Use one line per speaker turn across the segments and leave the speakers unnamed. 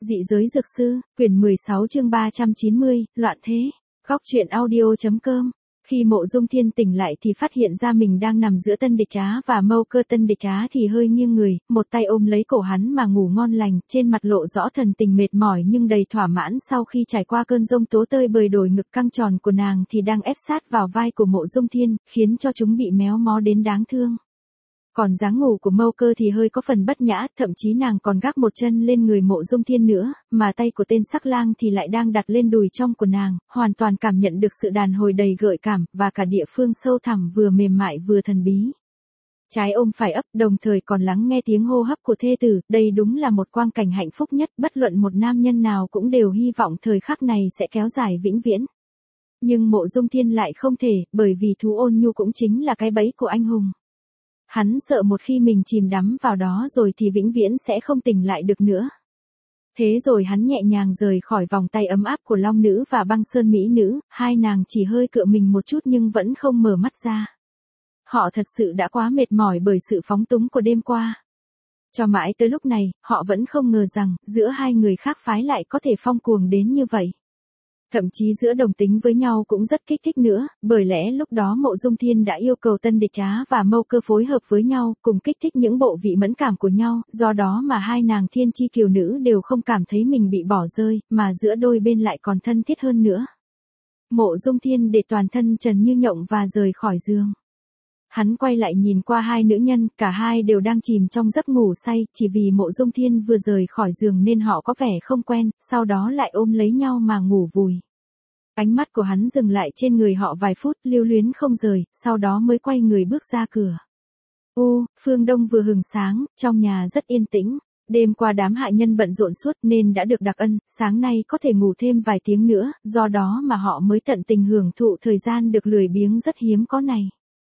Dị giới dược sư, quyển 16 chương 390, loạn thế. Góc truyện audio.com. Khi Mộ Dung Thiên tỉnh lại thì phát hiện ra mình đang nằm giữa Tân Địch Á và Mâu Cơ. Tân Địch Á thì hơi nghiêng người, một tay ôm lấy cổ hắn mà ngủ ngon lành, trên mặt lộ rõ thần tình mệt mỏi nhưng đầy thỏa mãn sau khi trải qua cơn giông tố tơi bời. Đồi ngực căng tròn của nàng thì đang ép sát vào vai của Mộ Dung Thiên, khiến cho chúng bị méo mó đến đáng thương. Còn dáng ngủ của Mâu Cơ thì hơi có phần bất nhã, thậm chí nàng còn gác một chân lên người Mộ Dung Thiên nữa, mà tay của tên sắc lang thì lại đang đặt lên đùi trong của nàng, hoàn toàn cảm nhận được sự đàn hồi đầy gợi cảm, và cả địa phương sâu thẳm vừa mềm mại vừa thần bí. Trái ôm phải ấp, đồng thời còn lắng nghe tiếng hô hấp của thê tử, đây đúng là một quang cảnh hạnh phúc nhất, bất luận một nam nhân nào cũng đều hy vọng thời khắc này sẽ kéo dài vĩnh viễn. Nhưng Mộ Dung Thiên lại không thể, bởi vì thú ôn nhu cũng chính là cái bẫy của anh hùng. Hắn sợ một khi mình chìm đắm vào đó rồi thì vĩnh viễn sẽ không tỉnh lại được nữa. Thế rồi hắn nhẹ nhàng rời khỏi vòng tay ấm áp của Long Nữ và Băng Sơn Mỹ Nữ, hai nàng chỉ hơi cựa mình một chút nhưng vẫn không mở mắt ra. Họ thật sự đã quá mệt mỏi bởi sự phóng túng của đêm qua. Cho mãi tới lúc này, họ vẫn không ngờ rằng, giữa hai người khác phái lại có thể phong cuồng đến như vậy. Thậm chí giữa đồng tính với nhau cũng rất kích thích nữa, bởi lẽ lúc đó Mộ Dung Thiên đã yêu cầu Tân Địch Á và Mâu Cơ phối hợp với nhau, cùng kích thích những bộ vị mẫn cảm của nhau, do đó mà hai nàng thiên chi kiều nữ đều không cảm thấy mình bị bỏ rơi, mà giữa đôi bên lại còn thân thiết hơn nữa. Mộ Dung Thiên để toàn thân trần như nhộng và rời khỏi giường. Hắn quay lại nhìn qua hai nữ nhân, cả hai đều đang chìm trong giấc ngủ say, chỉ vì Mộ Dung Thiên vừa rời khỏi giường nên họ có vẻ không quen, sau đó lại ôm lấy nhau mà ngủ vùi. Ánh mắt của hắn dừng lại trên người họ vài phút, lưu luyến không rời, sau đó mới quay người bước ra cửa. Phương đông vừa hừng sáng, trong nhà rất yên tĩnh. Đêm qua đám hạ nhân bận rộn suốt nên đã được đặc ân, sáng nay có thể ngủ thêm vài tiếng nữa, do đó mà họ mới tận tình hưởng thụ thời gian được lười biếng rất hiếm có này.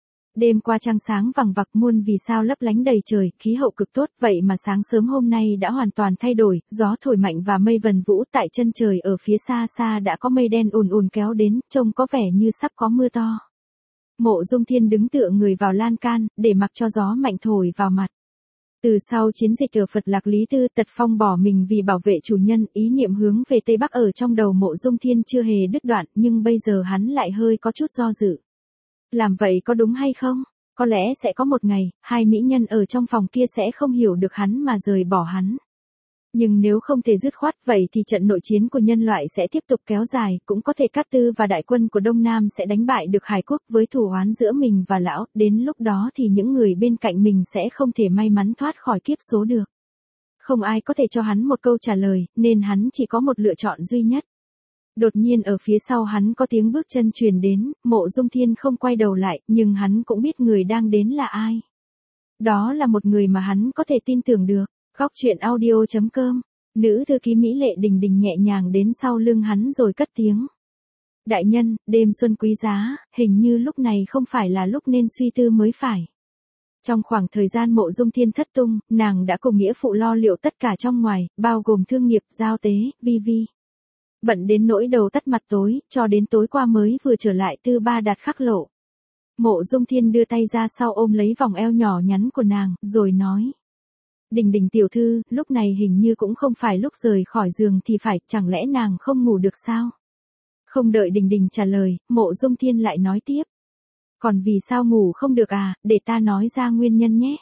Đêm qua trăng sáng vằng vặc, muôn vì sao lấp lánh đầy trời, khí hậu cực tốt, vậy mà sáng sớm hôm nay đã hoàn toàn thay đổi, gió thổi mạnh và mây vần vũ tại chân trời ở phía xa xa đã có mây đen ùn ùn kéo đến, trông có vẻ như sắp có mưa to. Mộ Dung Thiên đứng tựa người vào lan can, để mặc cho gió mạnh thổi vào mặt. Từ sau chiến dịch ở Phật Lạc Lý Tư, Tật Phong bỏ mình vì bảo vệ chủ nhân, ý niệm hướng về Tây Bắc ở trong đầu Mộ Dung Thiên chưa hề đứt đoạn, nhưng bây giờ hắn lại hơi có chút do dự. Làm vậy có đúng hay không? Có lẽ sẽ có một ngày, hai mỹ nhân ở trong phòng kia sẽ không hiểu được hắn mà rời bỏ hắn. Nhưng nếu không thể dứt khoát vậy thì trận nội chiến của nhân loại sẽ tiếp tục kéo dài, cũng có thể Cát Tư và đại quân của Đông Nam sẽ đánh bại được Hải Quốc với thù oán giữa mình và lão, đến lúc đó thì những người bên cạnh mình sẽ không thể may mắn thoát khỏi kiếp số được. Không ai có thể cho hắn một câu trả lời, nên hắn chỉ có một lựa chọn duy nhất. Đột nhiên ở phía sau hắn có tiếng bước chân truyền đến, Mộ Dung Thiên không quay đầu lại, nhưng hắn cũng biết người đang đến là ai. Đó là một người mà hắn có thể tin tưởng được. Góc truyện audio.com. Nữ thư ký mỹ lệ Đình Đình nhẹ nhàng đến sau lưng hắn rồi cất tiếng. Đại nhân, đêm xuân quý giá, hình như lúc này không phải là lúc nên suy tư mới phải. Trong khoảng thời gian Mộ Dung Thiên thất tung, nàng đã cùng nghĩa phụ lo liệu tất cả trong ngoài, bao gồm thương nghiệp, giao tế, vi. Bận đến nỗi đầu tắt mặt tối, cho đến tối qua mới vừa trở lại từ Ba Đạt khắc lộ. Mộ Dung Thiên đưa tay ra sau ôm lấy vòng eo nhỏ nhắn của nàng, rồi nói. Đình Đình tiểu thư, lúc này hình như cũng không phải lúc rời khỏi giường thì phải, chẳng lẽ nàng không ngủ được sao? Không đợi Đình Đình trả lời, Mộ Dung Thiên lại nói tiếp. Còn vì sao ngủ không được à, để ta nói ra nguyên nhân nhé.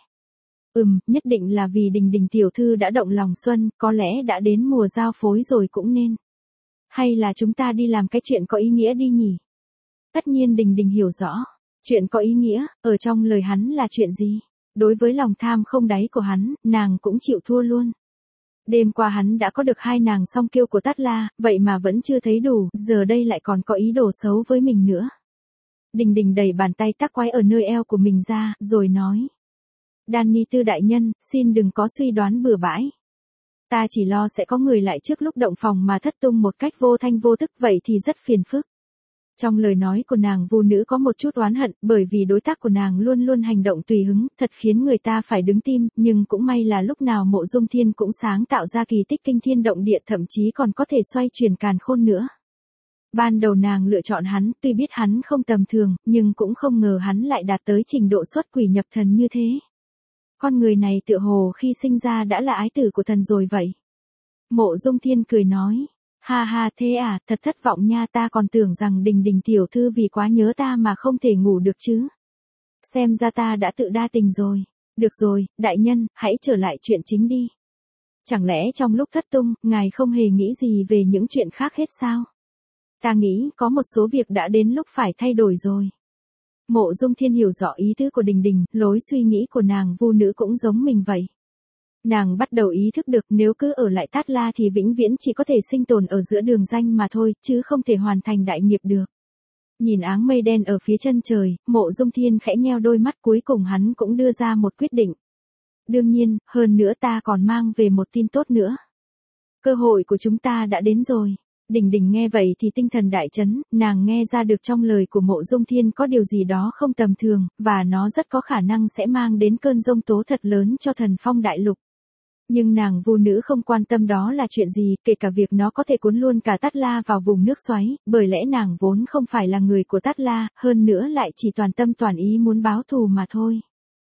Nhất định là vì Đình Đình tiểu thư đã động lòng xuân, có lẽ đã đến mùa giao phối rồi cũng nên. Hay là chúng ta đi làm cái chuyện có ý nghĩa đi nhỉ? Tất nhiên Đình Đình hiểu rõ. Chuyện có ý nghĩa, ở trong lời hắn là chuyện gì? Đối với lòng tham không đáy của hắn, nàng cũng chịu thua luôn. Đêm qua hắn đã có được hai nàng song kiêu của Tát La, vậy mà vẫn chưa thấy đủ, giờ đây lại còn có ý đồ xấu với mình nữa. Đình Đình đẩy bàn tay tắc quái ở nơi eo của mình ra, rồi nói. Danny Tư đại nhân, xin đừng có suy đoán bừa bãi. Ta chỉ lo sẽ có người lại trước lúc động phòng mà thất tung một cách vô thanh vô tức, vậy thì rất phiền phức. Trong lời nói của nàng Vu nữ có một chút oán hận, bởi vì đối tác của nàng luôn luôn hành động tùy hứng, thật khiến người ta phải đứng tim, nhưng cũng may là lúc nào Mộ Dung Thiên cũng sáng tạo ra kỳ tích kinh thiên động địa, thậm chí còn có thể xoay chuyển càn khôn nữa. Ban đầu nàng lựa chọn hắn, tuy biết hắn không tầm thường, nhưng cũng không ngờ hắn lại đạt tới trình độ xuất quỷ nhập thần như thế. Con người này tựa hồ khi sinh ra đã là ái tử của thần rồi vậy. Mộ Dung Thiên cười nói. Ha ha thế à, thật thất vọng nha, ta còn tưởng rằng Đình Đình tiểu thư vì quá nhớ ta mà không thể ngủ được chứ. Xem ra ta đã tự đa tình rồi. Được rồi, đại nhân, hãy trở lại chuyện chính đi. Chẳng lẽ trong lúc thất tung, ngài không hề nghĩ gì về những chuyện khác hết sao? Ta nghĩ có một số việc đã đến lúc phải thay đổi rồi. Mộ Dung Thiên hiểu rõ ý tứ của Đình Đình, lối suy nghĩ của nàng Vu nữ cũng giống mình vậy. Nàng bắt đầu ý thức được nếu cứ ở lại Tát La thì vĩnh viễn chỉ có thể sinh tồn ở giữa đường ranh mà thôi, chứ không thể hoàn thành đại nghiệp được. Nhìn áng mây đen ở phía chân trời, Mộ Dung Thiên khẽ nheo đôi mắt, cuối cùng hắn cũng đưa ra một quyết định. Đương nhiên, hơn nữa ta còn mang về một tin tốt nữa. Cơ hội của chúng ta đã đến rồi. Đình Đình nghe vậy thì tinh thần đại chấn, nàng nghe ra được trong lời của Mộ Dung Thiên có điều gì đó không tầm thường, và nó rất có khả năng sẽ mang đến cơn giông tố thật lớn cho Thần Phong đại lục. Nhưng nàng Vu nữ không quan tâm đó là chuyện gì, kể cả việc nó có thể cuốn luôn cả Tát La vào vùng nước xoáy, bởi lẽ nàng vốn không phải là người của Tát La, hơn nữa lại chỉ toàn tâm toàn ý muốn báo thù mà thôi.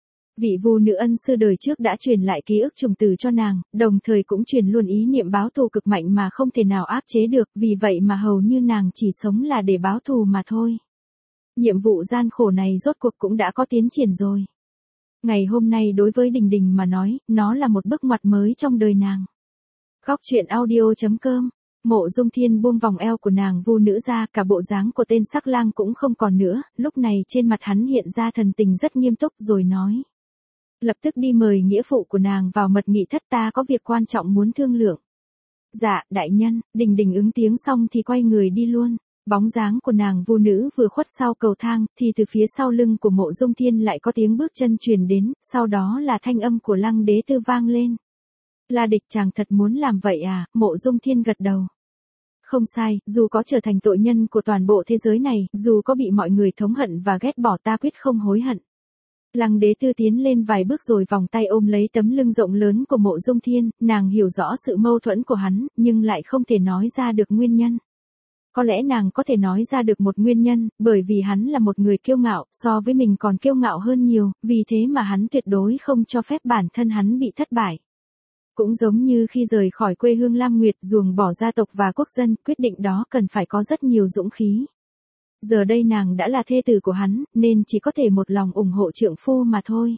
Vị Vu nữ ân sư đời trước đã truyền lại ký ức trùng từ cho nàng, đồng thời cũng truyền luôn ý niệm báo thù cực mạnh mà không thể nào áp chế được, vì vậy mà hầu như nàng chỉ sống là để báo thù mà thôi. Nhiệm vụ gian khổ này rốt cuộc cũng đã có tiến triển rồi. Ngày hôm nay đối với Đình Đình mà nói, nó là một bước ngoặt mới trong đời nàng. Góc truyện audio.com. Mộ Dung Thiên buông vòng eo của nàng Vu nữ ra, cả bộ dáng của tên sắc lang cũng không còn nữa, lúc này trên mặt hắn hiện ra thần tình rất nghiêm túc rồi nói. Lập tức đi mời nghĩa phụ của nàng vào mật nghị thất, ta có việc quan trọng muốn thương lượng. Dạ, đại nhân. Đình Đình ứng tiếng xong thì quay người đi luôn. Bóng dáng của nàng Vu nữ vừa khuất sau cầu thang, thì từ phía sau lưng của Mộ Dung Thiên lại có tiếng bước chân truyền đến, sau đó là thanh âm của Lăng Đế Tư vang lên. La địch chàng thật muốn làm vậy à? Mộ Dung Thiên gật đầu. Không sai, dù có trở thành tội nhân của toàn bộ thế giới này, dù có bị mọi người thống hận và ghét bỏ, ta quyết không hối hận. Lăng Đế Tư tiến lên vài bước rồi vòng tay ôm lấy tấm lưng rộng lớn của Mộ Dung Thiên, nàng hiểu rõ sự mâu thuẫn của hắn, nhưng lại không thể nói ra được nguyên nhân. Có lẽ nàng có thể nói ra được một nguyên nhân, bởi vì hắn là một người kiêu ngạo, so với mình còn kiêu ngạo hơn nhiều, vì thế mà hắn tuyệt đối không cho phép bản thân hắn bị thất bại. Cũng giống như khi rời khỏi quê hương Lam Nguyệt, ruồng bỏ gia tộc và quốc dân, quyết định đó cần phải có rất nhiều dũng khí. Giờ đây nàng đã là thê tử của hắn, nên chỉ có thể một lòng ủng hộ trượng phu mà thôi.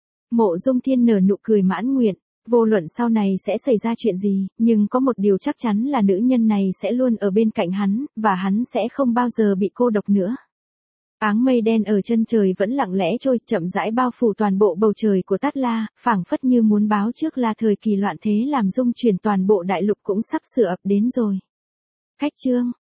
Mộ Dung Thiên nở nụ cười mãn nguyện, vô luận sau này sẽ xảy ra chuyện gì, nhưng có một điều chắc chắn là nữ nhân này sẽ luôn ở bên cạnh hắn, và hắn sẽ không bao giờ bị cô độc nữa. Áng mây đen ở chân trời vẫn lặng lẽ trôi, chậm rãi bao phủ toàn bộ bầu trời của Tát La, phảng phất như muốn báo trước là thời kỳ loạn thế làm rung chuyển toàn bộ đại lục cũng sắp sửa ập đến rồi. Khách chương